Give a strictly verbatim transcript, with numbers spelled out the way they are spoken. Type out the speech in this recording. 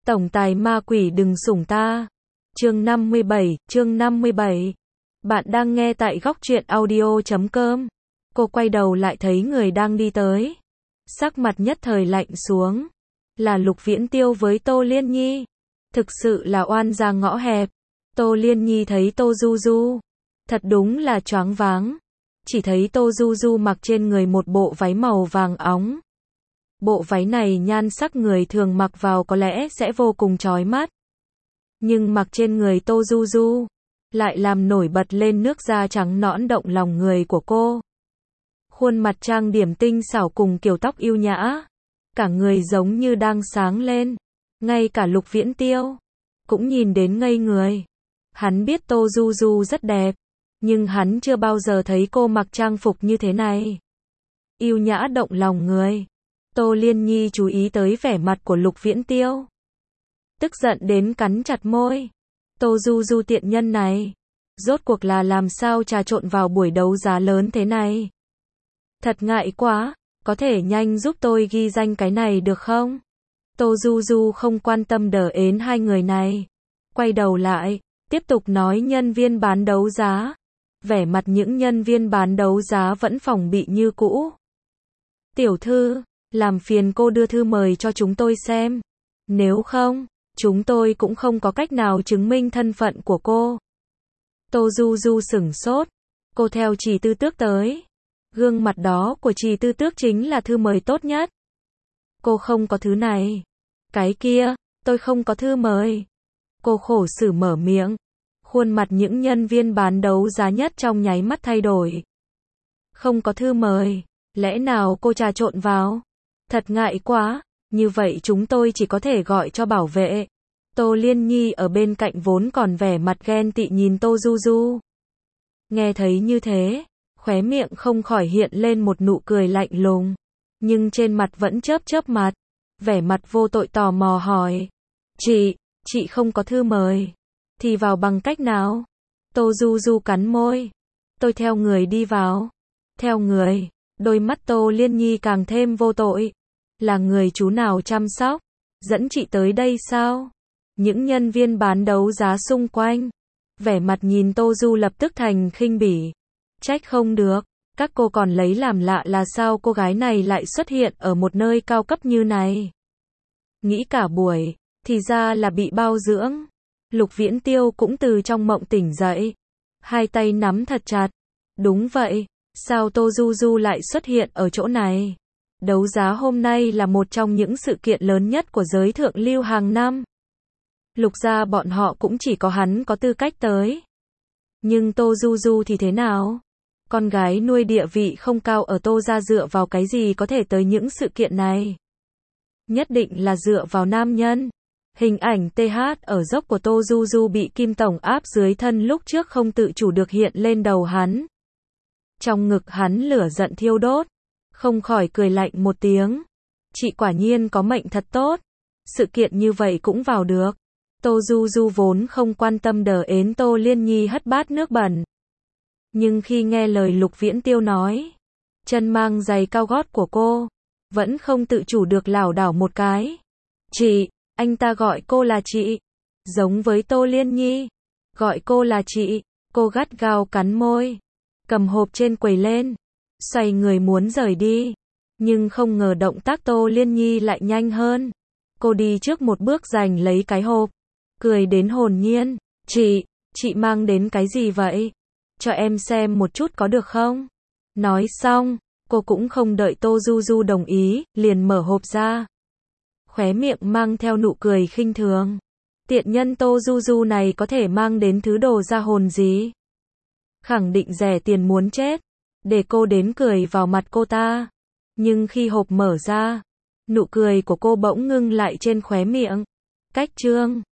Tổng tài ma quỷ đừng sủng ta. Chương năm mươi bảy, chương năm mươi bảy. Bạn đang nghe tại góc truyện audio chấm com. Cô quay đầu lại thấy người đang đi tới. Sắc mặt nhất thời lạnh xuống. Là Lục Viễn Tiêu với Tô Liên Nhi. Thực sự là oan gia ngõ hẹp. Tô Liên Nhi thấy Tô Du Du. Thật đúng là choáng váng. Chỉ thấy Tô Du Du mặc trên người một bộ váy màu vàng óng. Bộ váy này nhan sắc người thường mặc vào có lẽ sẽ vô cùng chói mắt. Nhưng mặc trên người Tô Du Du, lại làm nổi bật lên nước da trắng nõn động lòng người của cô. Khuôn mặt trang điểm tinh xảo cùng kiểu tóc yêu nhã. Cả người giống như đang sáng lên. Ngay cả Lục Viễn Tiêu cũng nhìn đến ngây người. Hắn biết Tô Du Du rất đẹp, nhưng hắn chưa bao giờ thấy cô mặc trang phục như thế này. Yêu nhã động lòng người. Tô Liên Nhi chú ý tới vẻ mặt của Lục Viễn Tiêu. Tức giận đến cắn chặt môi. Tô Du Du tiện nhân này. Rốt cuộc là làm sao trà trộn vào buổi đấu giá lớn thế này. Thật ngại quá, có thể nhanh giúp tôi ghi danh cái này được không? Tô Du Du không quan tâm đờ ến hai người này. Quay đầu lại, tiếp tục nói nhân viên bán đấu giá. Vẻ mặt những nhân viên bán đấu giá vẫn phòng bị như cũ. Tiểu thư, làm phiền cô đưa thư mời cho chúng tôi xem. Nếu không, chúng tôi cũng không có cách nào chứng minh thân phận của cô. Tô Du Du sửng sốt. Cô theo Trì Tư Tước tới. Gương mặt đó của Trì Tư Tước chính là thư mời tốt nhất. Cô không có thứ này. Cái kia, tôi không có thư mời. Cô khổ sở mở miệng. Khuôn mặt những nhân viên bán đấu giá nhất trong nháy mắt thay đổi. Không có thư mời, lẽ nào cô trà trộn vào? Thật ngại quá, như vậy chúng tôi chỉ có thể gọi cho bảo vệ. Tô Liên Nhi ở bên cạnh vốn còn vẻ mặt ghen tị nhìn Tô Du Du. Nghe thấy như thế, khóe miệng không khỏi hiện lên một nụ cười lạnh lùng, nhưng trên mặt vẫn chớp chớp mặt, vẻ mặt vô tội tò mò hỏi. Chị, chị không có thư mời, thì vào bằng cách nào? Tô Du Du cắn môi. Tôi theo người đi vào. Theo người, đôi mắt Tô Liên Nhi càng thêm vô tội. Là người chú nào chăm sóc? Dẫn chị tới đây sao? Những nhân viên bán đấu giá xung quanh. Vẻ mặt nhìn Tô Du lập tức thành khinh bỉ. Trách không được, các cô còn lấy làm lạ là sao cô gái này lại xuất hiện ở một nơi cao cấp như này. Nghĩ cả buổi, thì ra là bị bao dưỡng. Lục Viễn Tiêu cũng từ trong mộng tỉnh dậy. Hai tay nắm thật chặt. Đúng vậy, sao Tô Du Du lại xuất hiện ở chỗ này? Đấu giá hôm nay là một trong những sự kiện lớn nhất của giới thượng lưu hàng năm. Lục gia bọn họ cũng chỉ có hắn có tư cách tới. Nhưng Tô Du Du thì thế nào? Con gái nuôi địa vị không cao ở Tô gia dựa vào cái gì có thể tới những sự kiện này? Nhất định là dựa vào nam nhân. Hình ảnh tê hát ở dốc của Tô Du Du bị Kim Tổng áp dưới thân lúc trước không tự chủ được hiện lên đầu hắn. Trong ngực hắn lửa giận thiêu đốt. Không khỏi cười lạnh một tiếng. Chị quả nhiên có mệnh thật tốt. Sự kiện như vậy cũng vào được. Tô Du Du vốn không quan tâm đờ ến Tô Liên Nhi hất bát nước bẩn. Nhưng khi nghe lời Lục Viễn Tiêu nói, chân mang giày cao gót của cô, vẫn không tự chủ được lảo đảo một cái. Chị, anh ta gọi cô là chị. Giống với Tô Liên Nhi. Gọi cô là chị. Cô gắt gao cắn môi. Cầm hộp trên quầy lên. Xoay người muốn rời đi. Nhưng không ngờ động tác Tô Liên Nhi lại nhanh hơn. Cô đi trước một bước giành lấy cái hộp. Cười đến hồn nhiên. Chị, chị mang đến cái gì vậy? Cho em xem một chút có được không? Nói xong, cô cũng không đợi Tô Du Du đồng ý, liền mở hộp ra. Khóe miệng mang theo nụ cười khinh thường. Tiện nhân Tô Du Du này có thể mang đến thứ đồ ra hồn gì? Khẳng định rẻ tiền muốn chết. Để cô đến cười vào mặt cô ta. Nhưng khi hộp mở ra, nụ cười của cô bỗng ngưng lại trên khóe miệng. Cách chương